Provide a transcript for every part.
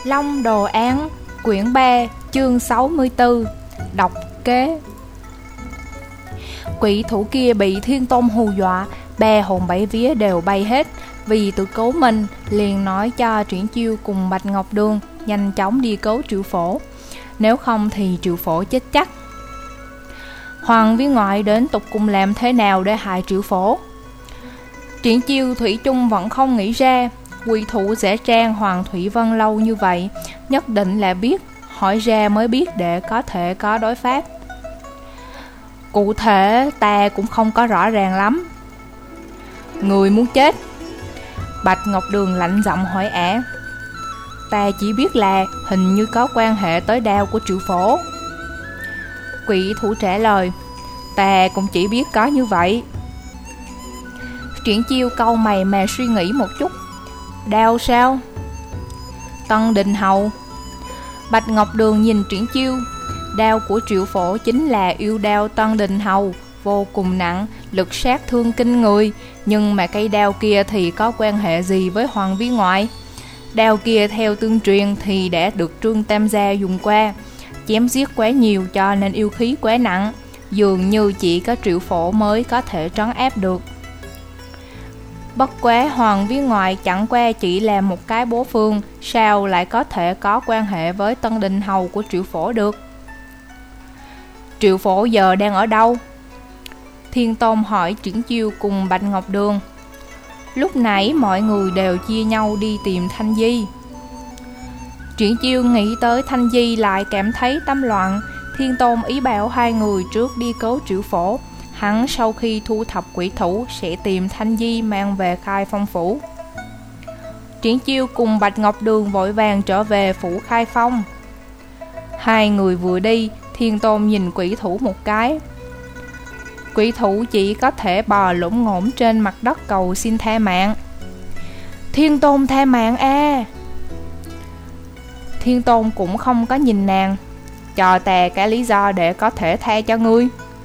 Long Đồ Án, quyển 3, chương 64. Độc kế. Quỷ thủ kia bị Thiên Tôn hù dọa, ba hồn bảy vía đều bay hết. Vì tự cứu mình, liền nói cho Triển Chiêu cùng Bạch Ngọc Đường nhanh chóng đi cứu Triệu Phổ, nếu không thì Triệu Phổ chết chắc. Hoàng viên ngoại đến tục cùng làm thế nào để hại Triệu Phổ? Triển Chiêu thủy chung vẫn không nghĩ ra. Quỷ thủ giả trang Hoàng Thủy Vân lâu như vậy, nhất định là biết, hỏi ra mới biết để có thể có đối pháp. Cụ thể ta cũng không có rõ ràng lắm. Người muốn chết? Bạch Ngọc Đường lạnh giọng hỏi ả. Ta chỉ biết là hình như có quan hệ tới đao của Triệu Phổ. Quỷ thủ trả lời. Ta cũng chỉ biết có như vậy. Triển Chiêu cau mày mà suy nghĩ một chút. Đao sao? Tân Đình Hầu. Bạch Ngọc Đường nhìn Triển Chiêu. Đao của Triệu Phổ chính là yêu đao Tân Đình Hầu, vô cùng nặng, lực sát thương kinh người. Nhưng mà cây đao kia thì có quan hệ gì với Hoàng viên ngoại? Đao kia theo tương truyền thì đã được Trương Tam Gia dùng qua, chém giết quá nhiều cho nên yêu khí quá nặng, dường như chỉ có Triệu Phổ mới có thể trấn áp được. Bất quá Hoàng viên ngoại chẳng qua chỉ là một cái bố phương, sao lại có thể có quan hệ với Tân Đình Hầu của Triệu Phổ được? Triệu Phổ giờ đang ở đâu? Thiên Tôn hỏi Triển Chiêu cùng Bạch Ngọc Đường. Lúc nãy mọi người đều chia nhau đi tìm Thanh Di. Triển Chiêu nghĩ tới Thanh Di lại cảm thấy tâm loạn. Thiên Tôn ý bảo hai người trước đi cứu Triệu Phổ. Hắn sau khi thu thập quỷ thủ sẽ tìm Thanh Di mang về Khai Phong phủ. Triển Chiêu cùng Bạch Ngọc Đường vội vàng trở về phủ Khai Phong. Hai người vừa đi, Thiên Tôn nhìn quỷ thủ một cái. Quỷ thủ chỉ có thể bò lổn ngổn trên mặt đất cầu xin tha mạng. Thiên Tôn tha mạng a! Thiên Tôn cũng không có nhìn nàng. Cho ta cái lý do để có thể tha cho ngươi.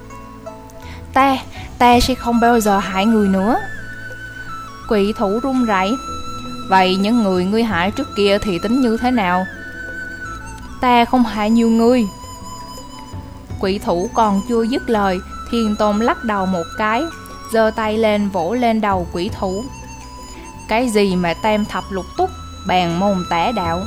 Ta sẽ không bao giờ hại người nữa. Quỷ thủ run rẩy. Vậy những người ngươi hại trước kia thì tính như thế nào? Ta không hại nhiều người. Quỷ thủ còn chưa dứt lời, Thiên Tôn lắc đầu một cái, giơ tay lên vỗ lên đầu quỷ thủ. Cái gì mà tam thập lục túc, bàn môn tả đạo?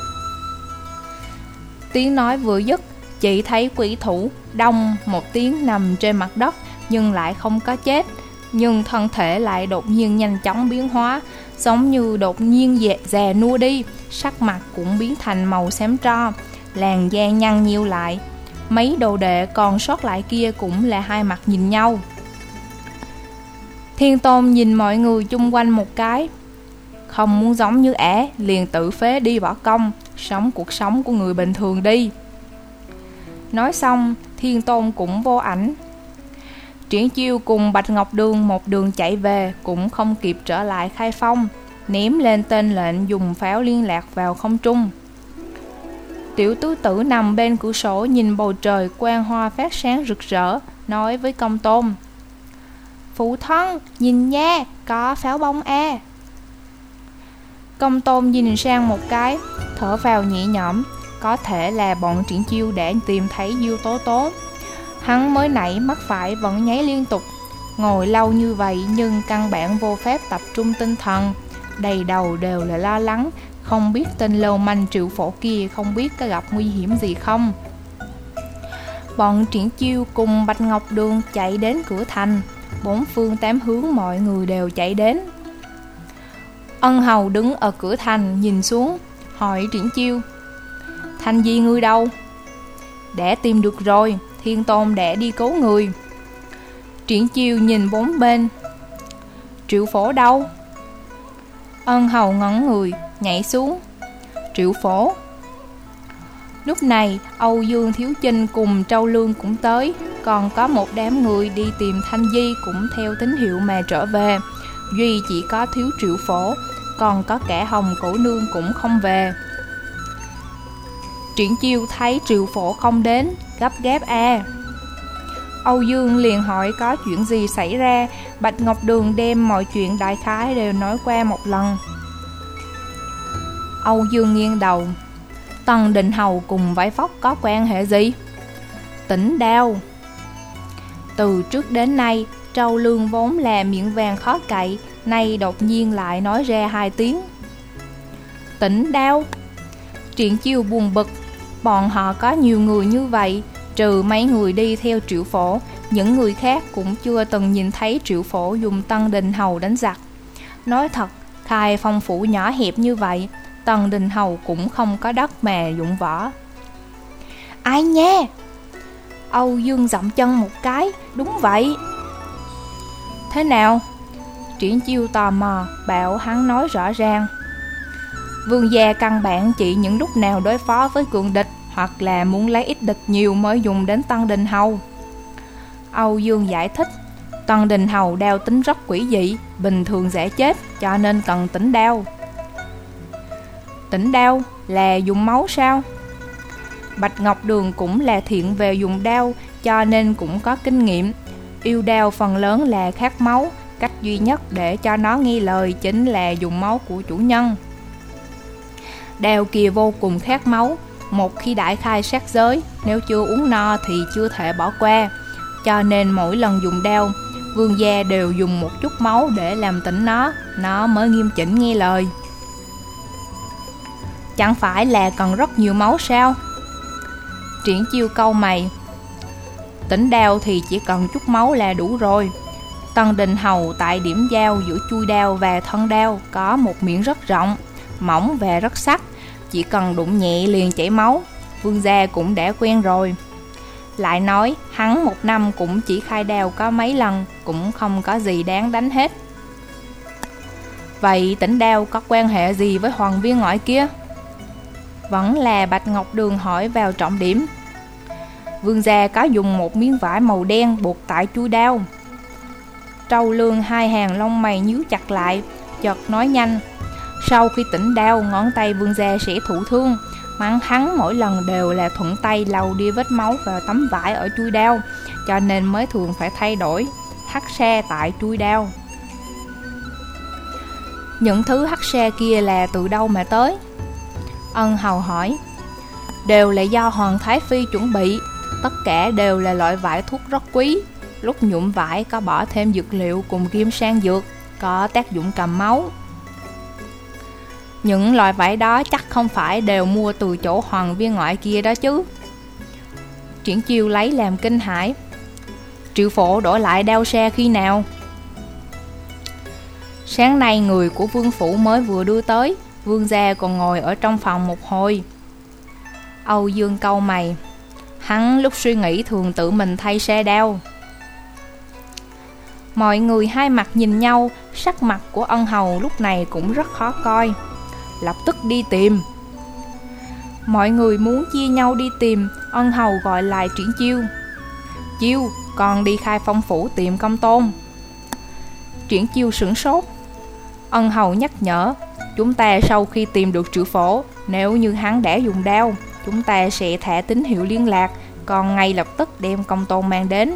Tiếng nói vừa dứt, chỉ thấy quỷ thủ đông một tiếng nằm trên mặt đất, nhưng lại không có chết, nhưng thân thể lại đột nhiên nhanh chóng biến hóa, giống như đột nhiên già nua đi, sắc mặt cũng biến thành màu xám tro, làn da nhăn nheo lại. Mấy đồ đệ còn sót lại kia cũng là hai mặt nhìn nhau. Thiên Tôn nhìn mọi người chung quanh một cái. Không muốn giống như ả, liền tự phế đi võ công, sống cuộc sống của người bình thường đi. Nói xong, Thiên Tôn cũng vô ảnh. Triển Chiêu cùng Bạch Ngọc Đường một đường chạy về, cũng không kịp trở lại Khai Phong, ném lên tên lệnh dùng pháo liên lạc vào không trung. Tiểu tứ tử nằm bên cửa sổ nhìn bầu trời quang hoa phát sáng rực rỡ, nói với Công Tôn. Phụ thân, nhìn nha, có pháo bông a. Công Tôn nhìn sang một cái, thở vào nhẹ nhõm, có thể là bọn Triển Chiêu đã tìm thấy Diêu Tố Tố. Hắn mới nãy mắt phải vẫn nháy liên tục, ngồi lâu như vậy nhưng căn bản vô pháp tập trung tinh thần, đầy đầu đều là lo lắng, không biết tên lưu manh Triệu Phổ kia không biết có gặp nguy hiểm gì không. Bọn Triển Chiêu cùng Bạch Ngọc Đường chạy đến cửa thành, bốn phương tám hướng mọi người đều chạy đến. Ân Hầu đứng ở cửa thành nhìn xuống, hỏi Triển Chiêu. Thanh Di ngươi đâu? Đã tìm được rồi, Thiên Tôn đã đi cứu người. Triển Chiêu nhìn bốn bên. Triệu Phổ đâu? Ân Hầu ngẩn người, nhảy xuống. Triệu Phổ. Lúc này Âu Dương Thiếu Chinh cùng Trâu Lương cũng tới, còn có một đám người đi tìm Thanh Di cũng theo tín hiệu mà trở về. Duy chỉ có thiếu Triệu Phổ, còn có cả Hồng Cổ Nương cũng không về. Triển Chiêu thấy Triệu Phổ không đến, gấp gáp a. Âu Dương liền hỏi có chuyện gì xảy ra. Bạch Ngọc Đường đem mọi chuyện đại khái đều nói qua một lần. Âu Dương nghiêng đầu. Tần Đình Hầu cùng Vải Vóc có quan hệ gì? Tỉnh Đao. Từ trước đến nay, Trâu Lương vốn là miệng vàng khó cậy, nay đột nhiên lại nói ra 2 tiếng. Tỉnh Đao. Triển Chiêu buồn bực, bọn họ có nhiều người như vậy, trừ mấy người đi theo Triệu Phổ, những người khác cũng chưa từng nhìn thấy Triệu Phổ dùng Tần Đình Hầu đánh giặc. Nói thật, Khai Phong phủ nhỏ hẹp như vậy, Tần Đình Hầu cũng không có đất mà dụng võ. Ai nha? Âu Dương dậm chân một cái, đúng vậy. Thế nào? Triển Chiêu tò mò, bảo hắn nói rõ ràng. Vương gia căn bản chỉ những lúc nào đối phó với cường địch, hoặc là muốn lấy ít địch nhiều mới dùng đến Tần Đình Hầu. Âu Dương giải thích, Tần Đình Hầu đao tính rất quỷ dị, bình thường dễ chết, cho nên cần tỉnh đao. Tỉnh đao là dùng máu sao? Bạch Ngọc Đường cũng là thiện về dùng đao, cho nên cũng có kinh nghiệm. Yêu đao phần lớn là khát máu, cách duy nhất để cho nó nghe lời chính là dùng máu của chủ nhân. Đao kia vô cùng khát máu, một khi đại khai sát giới, nếu chưa uống no thì chưa thể bỏ qua. Cho nên mỗi lần dùng đao, vương gia đều dùng một chút máu để làm tỉnh nó mới nghiêm chỉnh nghe lời. Chẳng phải là cần rất nhiều máu sao? Triển Chiêu cau mày. Tỉnh đao thì chỉ cần chút máu là đủ rồi. Tần Đình Hầu tại điểm giao giữa chui đao và thân đao có một miệng rất rộng, mỏng và rất sắc, chỉ cần đụng nhẹ liền chảy máu. Vương gia cũng đã quen rồi. Lại nói hắn một năm cũng chỉ khai đao có mấy lần, cũng không có gì đáng đánh hết. Vậy tỉnh đao có quan hệ gì với hoàng viên ngoại kia? Vẫn là Bạch Ngọc Đường hỏi vào trọng điểm. Vương gia có dùng một miếng vải màu đen buộc tại chui đao. Trâu Lương hai hàng lông mày nhíu chặt lại, chợt nói nhanh. Sau khi tỉnh đao, ngón tay vương gia sẽ thụ thương. Mắng hắn mỗi lần đều là thuận tay lau đi vết máu vào tấm vải ở chui đao, cho nên mới thường phải thay đổi hắc sa tại chui đao. Những thứ hắc sa kia là từ đâu mà tới? Ân Hầu hỏi. Đều là do Hoàng Thái Phi chuẩn bị, tất cả đều là loại vải thuốc rất quý. Lúc nhuộm vải có bỏ thêm dược liệu cùng kim sang dược, có tác dụng cầm máu. Những loại vải đó chắc không phải đều mua từ chỗ hoàng viên ngoại kia đó chứ? Triển Chiêu lấy làm kinh hãi. Triệu Phổ đổi lại đao xe khi nào? Sáng nay người của vương phủ mới vừa đưa tới, vương gia còn ngồi ở trong phòng một hồi. Âu Dương cau mày. Hắn lúc suy nghĩ thường tự mình thay xe đao. Mọi người hai mặt nhìn nhau, sắc mặt của Ân Hầu lúc này cũng rất khó coi. Lập tức đi tìm. Mọi người muốn chia nhau đi tìm. Ân Hầu gọi lại Triển Chiêu. Chiêu, còn đi Khai Phong phủ tìm Công Tôn. Triển Chiêu sửng sốt. Ân Hầu nhắc nhở, chúng ta sau khi tìm được Triệu Phổ, nếu như hắn đã dùng đao, chúng ta sẽ thả tín hiệu liên lạc, còn ngay lập tức đem Công Tôn mang đến.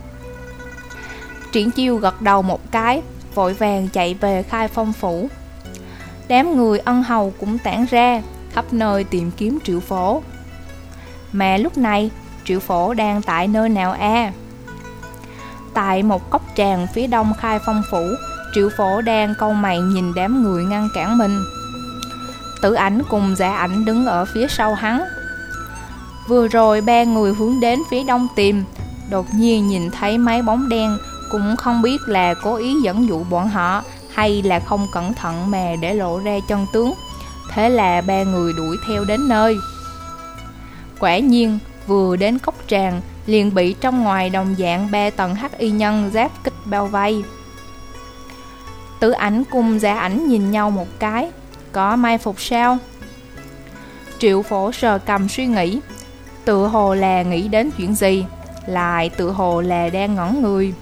Triển Chiêu gật đầu một cái, vội vàng chạy về Khai Phong phủ. Đám người Ân Hầu cũng tản ra, khắp nơi tìm kiếm Triệu Phổ. Mà lúc này, Triệu Phổ đang tại nơi nào a? Tại một cốc tràng phía đông Khai Phong phủ, Triệu Phổ đang cau mày nhìn đám người ngăn cản mình. Tử Ảnh cùng Dạ Ảnh đứng ở phía sau hắn. Vừa rồi ba người hướng đến phía đông tìm, đột nhiên nhìn thấy mấy bóng đen, cũng không biết là cố ý dẫn dụ bọn họ hay là không cẩn thận mà để lộ ra chân tướng. Thế là ba người đuổi theo đến nơi. Quả nhiên vừa đến cốc tràng liền bị trong ngoài đồng dạng 3 tầng hắc y nhân giáp kích bao vây. Tử Ảnh cùng Dạ Ảnh nhìn nhau một cái. Có mai phục sao? Triệu Phổ sờ cầm suy nghĩ, tự hồ là nghĩ đến chuyện gì, lại tự hồ là đang ngẩn người.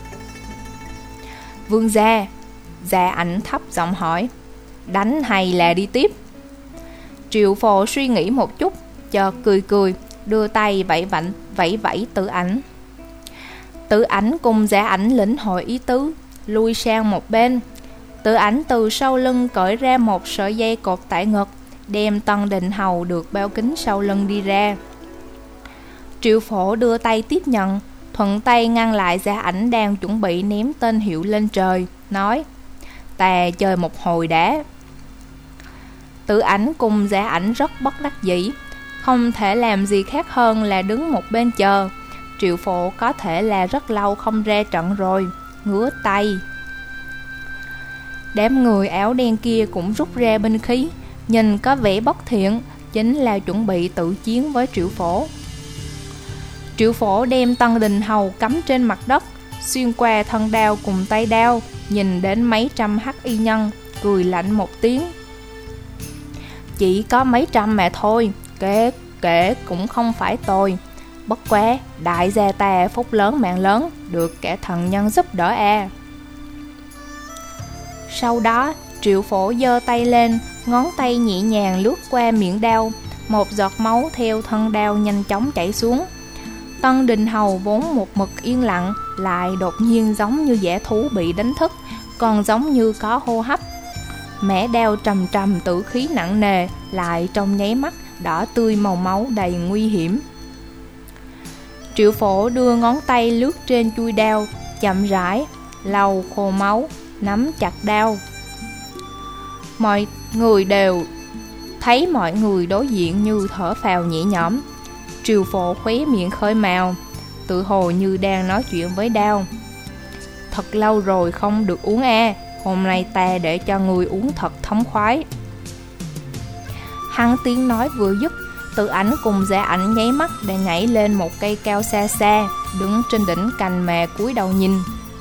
Vương gia, Dạ Ảnh thấp giọng hỏi, đánh hay là đi tiếp? Triệu Phổ suy nghĩ một chút, chợt cười cười, đưa tay vẫy vẫy Tử Ảnh. Tử Ảnh cùng Dạ Ảnh lĩnh hội ý tứ, lui sang một bên. Tử Ảnh từ sau lưng cởi ra một sợi dây cột tại ngực, đem Tân Định Hầu được bao kính sau lưng đi ra. Triệu Phổ đưa tay tiếp nhận, thuận tay ngăn lại Gia Ảnh đang chuẩn bị ném tên hiệu lên trời, nói: "Ta chơi một hồi đã." Tử Ảnh cùng Gia Ảnh rất bất đắc dĩ, không thể làm gì khác hơn là đứng một bên chờ. Triệu Phổ có thể là rất lâu không ra trận rồi, ngứa tay. Đám người áo đen kia cũng rút ra binh khí, nhìn có vẻ bất thiện, chính là chuẩn bị tự chiến với Triệu Phổ. Triệu Phổ đem Tân Đình Hầu cắm trên mặt đất, xuyên qua thân đao cùng tay đao, nhìn đến mấy trăm hắc y nhân, cười lạnh một tiếng: "Chỉ có mấy trăm mà thôi, kể cũng không phải tồi. Bất quá đại gia ta phúc lớn mạng lớn, được kẻ thần nhân giúp đỡ a." Sau đó Triệu Phổ giơ tay lên, ngón tay nhẹ nhàng lướt qua miệng đao, một giọt máu theo thân đao nhanh chóng chảy xuống. Tân Đình Hầu vốn một mực yên lặng, lại đột nhiên giống như dã thú bị đánh thức, còn giống như có hô hấp. Mẻ đao trầm trầm tử khí nặng nề, lại trong nháy mắt đỏ tươi màu máu đầy nguy hiểm. Triệu Phổ đưa ngón tay lướt trên chuôi đao, chậm rãi lau khô máu, nắm chặt đao. Mọi người đều thấy mọi người đối diện như thở phào nhẹ nhõm. Triệu Phổ khóe miệng khơi mào, tự hồ như đang nói chuyện với đao: "Thật lâu rồi không được uống a, hôm nay ta để cho người uống thật thống khoái." Hắn tiếng nói vừa dứt, Tử Ảnh cùng Gia Ảnh nháy mắt để nhảy lên một cây cao xa xa, đứng trên đỉnh cành mà cúi đầu nhìn.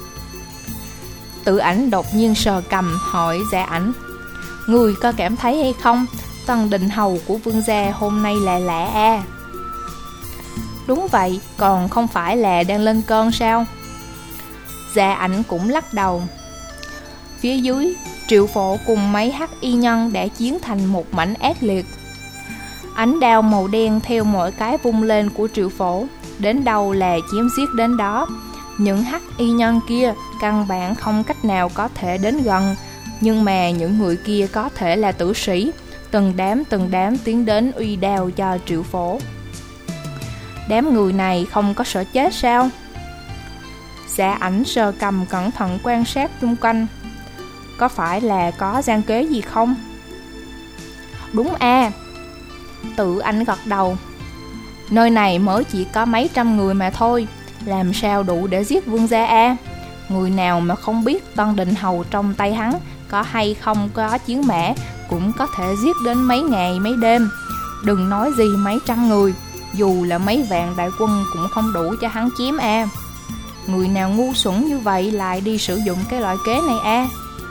Tử Ảnh đột nhiên sờ cằm hỏi Gia Ảnh: "Người có cảm thấy hay không, Tân Định Hầu của vương gia hôm nay là lạ a?" "Đúng vậy, còn không phải là đang lên cơn sao?" Gia Ảnh cũng lắc đầu. Phía dưới, Triệu Phổ cùng mấy hắc y nhân đã chiến thành một mảnh ác liệt. Ánh đao màu đen theo mỗi cái vung lên của Triệu Phổ, đến đâu là chém giết đến đó. Những hắc y nhân kia căn bản không cách nào có thể đến gần, nhưng mà những người kia có thể là tử sĩ, từng đám tiến đến uy đao cho Triệu Phổ. Đám người này không có sợ chết sao? Gia Ảnh sờ cầm cẩn thận quan sát xung quanh. Có phải là có gian kế gì không? Đúng a. Tử Ảnh gật đầu. Nơi này mới chỉ có mấy trăm người mà thôi, làm sao đủ để giết vương gia a? Người nào mà không biết Tân Định Hầu trong tay hắn có hay không có chiến mã, cũng có thể giết đến mấy ngày mấy đêm. Đừng nói gì mấy trăm người, dù là mấy vạn đại quân cũng không đủ cho hắn chém a. Người nào ngu xuẩn như vậy lại đi sử dụng cái loại kế này a?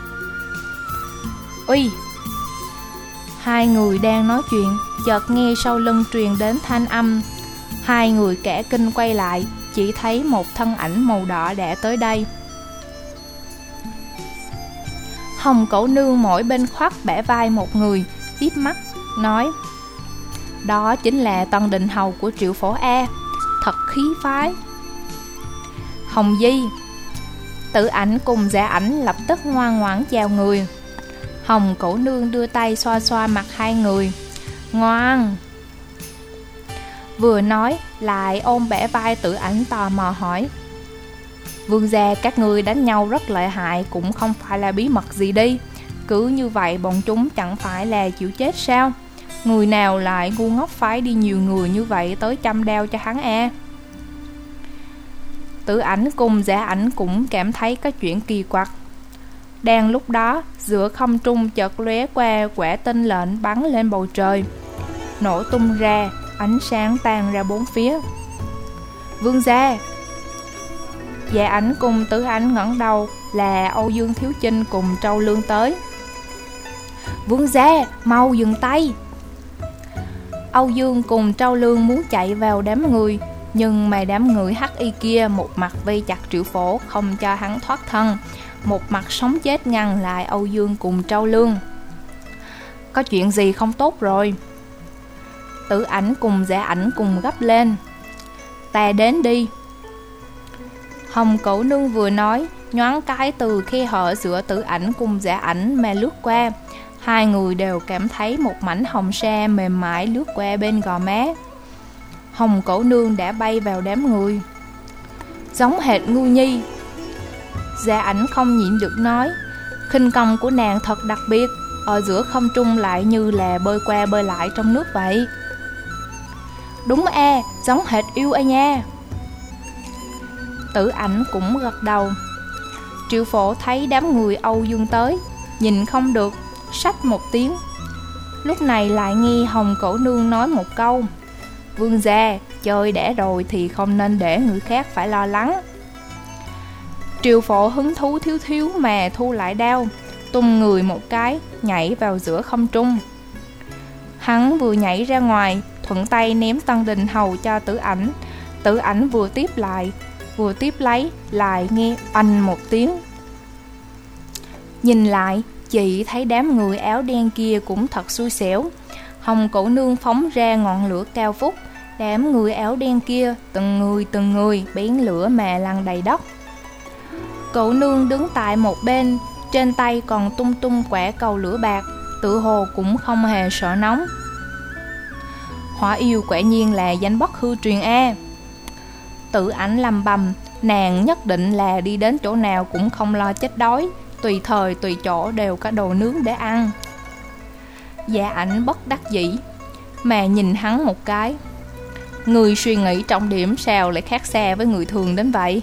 Uy! Hai người đang nói chuyện, chợt nghe sau lưng truyền đến thanh âm. Hai người cả kinh quay lại, chỉ thấy một thân ảnh màu đỏ đã tới đây. Hồng Cẩu Nương mỗi bên khoác bả vai một người, híp mắt nói: "Đó chính là Tân Định Hầu của Triệu Phổ a, thật khí phái." Hồng Di. Tử Ảnh cùng Gia Ảnh lập tức ngoan ngoãn chào người. Hồng Cẩu Nương đưa tay xoa xoa mặt hai người. Ngoan. Vừa nói lại ôm bả vai Tử Ảnh tò mò hỏi: "Vương gia các ngươi đánh nhau rất lợi hại, cũng không phải là bí mật gì đi. Cứ như vậy bọn chúng chẳng phải là chịu chết sao? Người nào lại ngu ngốc phái đi nhiều người như vậy tới chăm đao cho hắn a?" Tử Ảnh cùng Gia Ảnh cũng cảm thấy có chuyện kỳ quặc. Đang lúc đó, giữa không trung chợt lóe qua quả tinh lệnh bắn lên bầu trời, nổ tung ra, ánh sáng tan ra bốn phía. Vương gia. Gia Ảnh cùng Tử Ảnh ngẩng đầu, là Âu Dương Thiếu Chinh cùng Trâu Lương tới. Vương gia, mau dừng tay. Âu Dương cùng Trâu Lương muốn chạy vào đám người, nhưng mà đám người hắc y kia một mặt vây chặt Triệu Phổ không cho hắn thoát thân, một mặt sống chết ngăn lại Âu Dương cùng Trâu Lương. Có chuyện gì không tốt rồi? Tử Ảnh cùng Gia Ảnh cùng gấp lên. Ta đến đi. Hồng Cẩu Nương vừa nói, nhoáng cái từ khe hở giữa Tử Ảnh cùng Gia Ảnh mà lướt qua. Hai người đều cảm thấy một mảnh hồng sa mềm mại lướt qua bên gò má. Hồng Cổ Nương đã bay vào đám người. Giống hệt Ngưu Nhi. Gia Ảnh không nhịn được nói, khinh công của nàng thật đặc biệt, ở giữa không trung lại như là bơi qua bơi lại trong nước vậy. Đúng giống hệt yêu nha. Tử Ảnh cũng gật đầu. Triệu Phổ thấy đám người Âu Dương tới, nhìn không được, xách một tiếng. Lúc này lại nghe Hồng Cổ Nương nói một câu, vương gia, chơi đã rồi thì không nên để người khác phải lo lắng. Triệu Phổ hứng thú thiếu thiếu mà thu lại đao, tung người một cái, nhảy vào giữa không trung. Hắn vừa nhảy ra ngoài, thuận tay ném Tân Đình Hầu cho Tử Ảnh. Tử Ảnh vừa tiếp lấy, lại nghe oanh một tiếng. Nhìn lại, chị thấy đám người áo đen kia cũng thật xui xẻo. Hồng Cổ Nương phóng ra ngọn lửa cao vút, đám người áo đen kia từng người bén lửa mà lăn đầy đất. Cổ Nương đứng tại một bên, trên tay còn tung tung quả cầu lửa bạc, tự hồ cũng không hề sợ nóng. Hỏa yêu quả nhiên là danh bất hư truyền Tử Ảnh lầm bầm, nàng nhất định là đi đến chỗ nào cũng không lo chết đói, tùy thời tùy chỗ đều có đồ nướng để ăn. Gia Ảnh bất đắc dĩ mà nhìn hắn một cái. Người suy nghĩ trọng điểm sao lại khác xa với người thường đến vậy?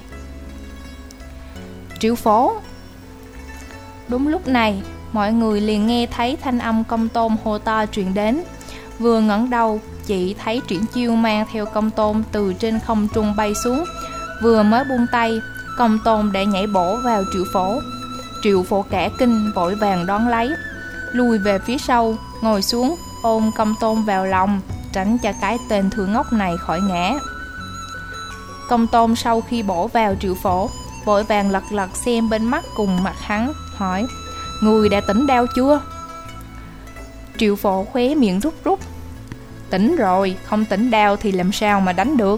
Triệu Phổ. Đúng lúc này, mọi người liền nghe thấy thanh âm Công Tôn hô to truyền đến. Vừa ngẩng đầu, chị thấy Triển Chiêu mang theo Công Tôn từ trên không trung bay xuống. Vừa mới buông tay, Công Tôn đã nhảy bổ vào Triệu Phổ. Triệu Phổ cả kinh vội vàng đón lấy, lùi về phía sau, ngồi xuống ôm Công Tôn vào lòng, tránh cho cái tên thừa ngốc này khỏi ngã. Công Tôn sau khi bổ vào Triệu Phổ, vội vàng lật xem bên mắt cùng mặt hắn, hỏi, người đã tỉnh đau chưa? Triệu Phổ khóe miệng rút. Tỉnh rồi, không tỉnh đau thì làm sao mà đánh được.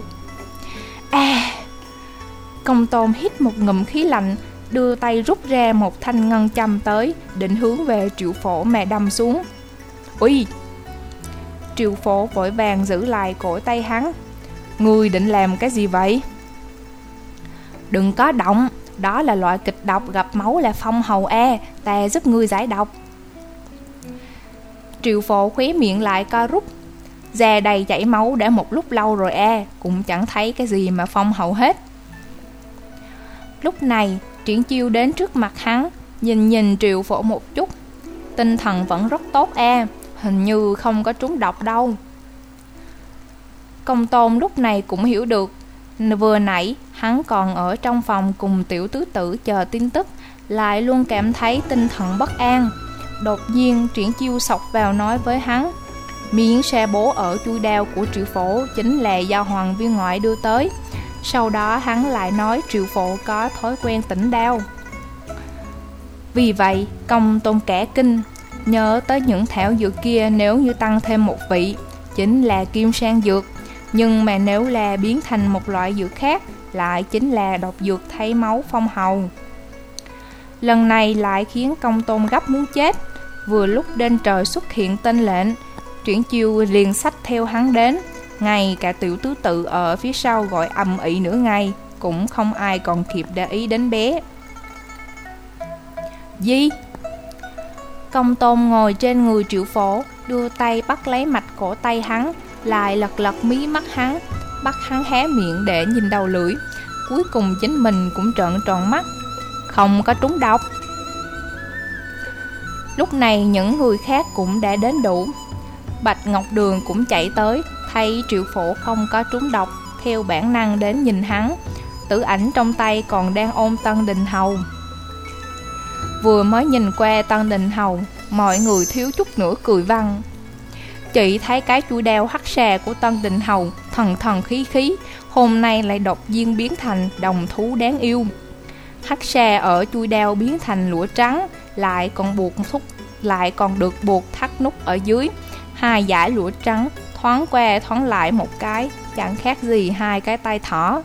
Công Tôn hít một ngụm khí lạnh, đưa tay rút ra một thanh ngân châm tới, định hướng về Triệu Phổ mà đâm xuống. Ui! Triệu Phổ vội vàng giữ lại cổ tay hắn. Ngươi định làm cái gì vậy? Đừng có động, đó là loại kịch độc gặp máu là phong hầu ta giúp ngươi giải độc. Triệu Phổ khóe miệng lại co rút. Da đầy chảy máu đã một lúc lâu rồi cũng chẳng thấy cái gì mà phong hầu hết. Lúc này, Triển Chiêu đến trước mặt hắn, nhìn Triệu Phổ một chút. Tinh thần vẫn rất tốt hình như không có trúng độc đâu. Công Tôn lúc này cũng hiểu được, vừa nãy hắn còn ở trong phòng cùng Tiểu Tứ Tử chờ tin tức, lại luôn cảm thấy tinh thần bất an. Đột nhiên Triển Chiêu xộc vào nói với hắn, miếng xe bố ở chui đao của Triệu Phổ chính là do Hoàng Viên Ngoại đưa tới. Sau đó hắn lại nói Triệu Phổ có thói quen tỉnh đao. Vì vậy Công Tôn cả kinh, nhớ tới những thảo dược kia, nếu như tăng thêm một vị chính là kim sang dược, nhưng mà nếu là biến thành một loại dược khác lại chính là độc dược thay máu phong hầu. Lần này lại khiến Công Tôn gấp muốn chết. Vừa lúc trên trời xuất hiện tên lệnh, Triển Chiêu liền xách theo hắn đến. Ngay cả Tiểu Tứ Tự ở phía sau gọi ầm ĩ nửa ngày, cũng không ai còn kịp để ý đến bé. Gì? Công Tôn ngồi trên người Triệu Phổ, đưa tay bắt lấy mạch cổ tay hắn, lại lật mí mắt hắn, bắt hắn hé miệng để nhìn đầu lưỡi. Cuối cùng chính mình cũng trợn tròn mắt, không có trúng độc. Lúc này những người khác cũng đã đến đủ. Bạch Ngọc Đường cũng chạy tới, thấy Triệu Phổ không có trúng độc, theo bản năng đến nhìn hắn. Tử Ảnh trong tay còn đang ôm Tân Đình Hầu. Vừa mới nhìn qua Tân Đình Hầu, mọi người thiếu chút nữa cười văng. Chị thấy cái chuôi đao hắc xà của Tân Đình Hầu thần khí, hôm nay lại đột nhiên biến thành đồng thú đáng yêu. Hắc xà ở chuôi đao biến thành lụa trắng, lại còn được buộc thắt nút ở dưới. Hai dải lụa trắng thoáng qua thoáng lại một cái, chẳng khác gì hai cái tay thỏ.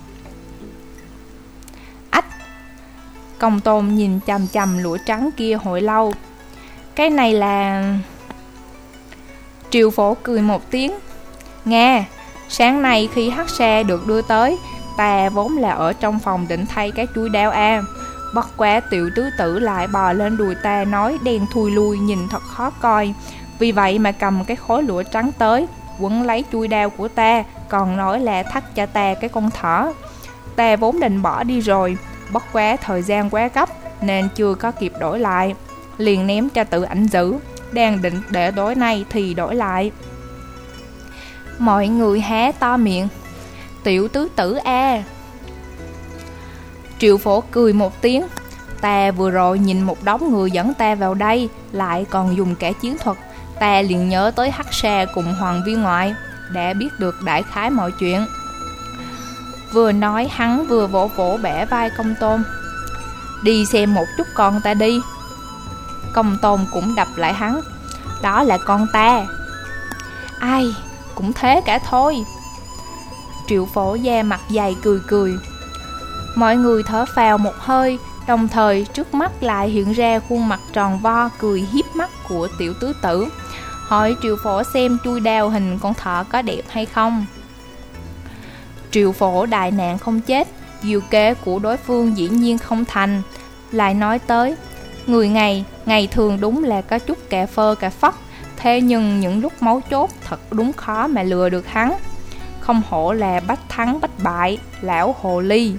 Ách! Công Tôn nhìn chằm chằm lụa trắng kia hồi lâu. Cái này là... Triệu Phổ cười một tiếng. Nghe, sáng nay khi hắc xe được đưa tới, ta vốn là ở trong phòng định thay cái chuôi đao Bất quá Tiểu tứ tử lại bò lên đùi ta nói đen thui lui nhìn thật khó coi. Vì vậy mà cầm cái khối lụa trắng tới, quấn lấy chuôi đao của ta, còn nói là thắt cho ta cái con thỏ. Ta vốn định bỏ đi rồi, bất quá thời gian quá gấp nên chưa có kịp đổi lại, liền ném cho Tự Ảnh giữ. Đang định để tối nay thì đổi lại. Mọi người há to miệng. Tiểu tứ tử Triệu Phổ cười một tiếng. Ta vừa rồi nhìn một đống người dẫn ta vào đây, lại còn dùng cả chiến thuật. Ta liền nhớ tới hắc xa cùng Hoàng viên ngoại, đã biết được đại khái mọi chuyện. Vừa nói hắn vừa vỗ vỗ bẻ vai Công Tôn. Đi xem một chút con ta đi. Công Tôn cũng đập lại hắn. Đó là con ta. Ai, cũng thế cả thôi. Triệu Phổ da mặt dày cười cười. Mọi người thở phào một hơi, đồng thời trước mắt lại hiện ra khuôn mặt tròn vo cười hiếp mắt của Tiểu tứ tử, hỏi Triệu Phổ xem chuôi đao hình con thỏ có đẹp hay không. Triệu Phổ đại nạn không chết, diệu kế của đối phương dĩ nhiên không thành. Lại nói tới, người ngày thường đúng là có chút cà phơ cà phất, thế nhưng những lúc máu chốt thật đúng khó mà lừa được hắn. Không hổ là bách thắng bách bại, lão hồ ly.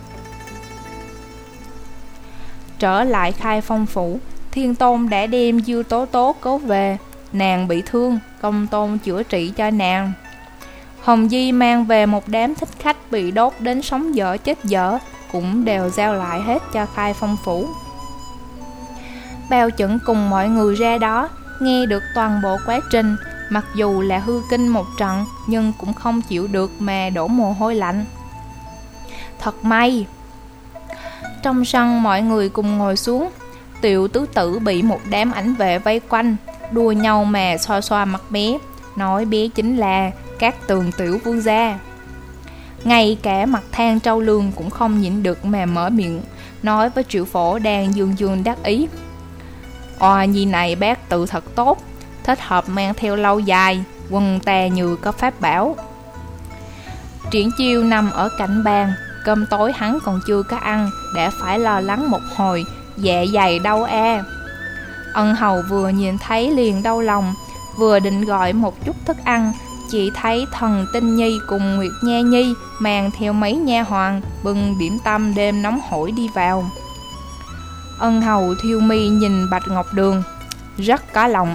Trở lại Khai Phong phủ, Thiên Tôn đã đem Dư Tố Tố cứu về. Nàng bị thương, Công Tôn chữa trị cho nàng. Hồng Di mang về một đám thích khách bị đốt đến sống dở chết dở, cũng đều giao lại hết cho Khai Phong phủ. Bao Chuẩn cùng mọi người ra đó, nghe được toàn bộ quá trình, mặc dù là hư kinh một trận, nhưng cũng không chịu được mà đổ mồ hôi lạnh. Thật may. Trong sân mọi người cùng ngồi xuống. Tiểu tứ tử bị một đám ảnh vệ vây quanh, đua nhau mà xoa xoa mặt bé, nói bé chính là Cát Tường tiểu vương gia. Ngay cả Mặt Than Trâu Lương cũng không nhịn được mà mở miệng, nói với Triệu Phổ đang dương dương đắc ý. Oa nhi này bác tự thật tốt, thích hợp mang theo lâu dài, quân ta như có pháp bảo. Triển Chiêu nằm ở cạnh bàn, cơm tối hắn còn chưa có ăn, đã phải lo lắng một hồi, dạ dày đau Ân hầu vừa nhìn thấy liền đau lòng, vừa định gọi một chút thức ăn, chỉ thấy Thần Tinh Nhi cùng Nguyệt Nha Nhi mang theo mấy nha hoàn bưng điểm tâm đêm nóng hổi đi vào. Ân hầu thiêu mi nhìn Bạch Ngọc Đường, rất có lòng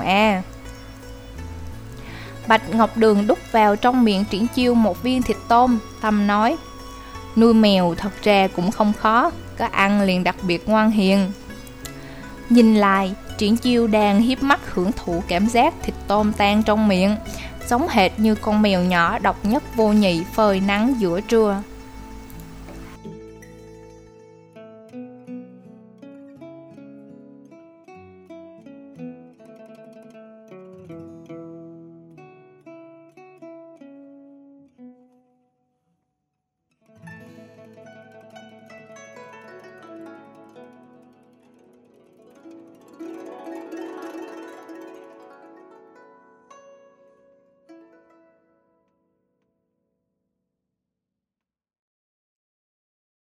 Bạch Ngọc Đường đút vào trong miệng Triển Chiêu một viên thịt tôm, thầm nói: nuôi mèo thật ra cũng không khó, có ăn liền đặc biệt ngoan hiền. Nhìn lại, Triển Chiêu đang hiếp mắt hưởng thụ cảm giác thịt tôm tan trong miệng, giống hệt như con mèo nhỏ độc nhất vô nhị phơi nắng giữa trưa.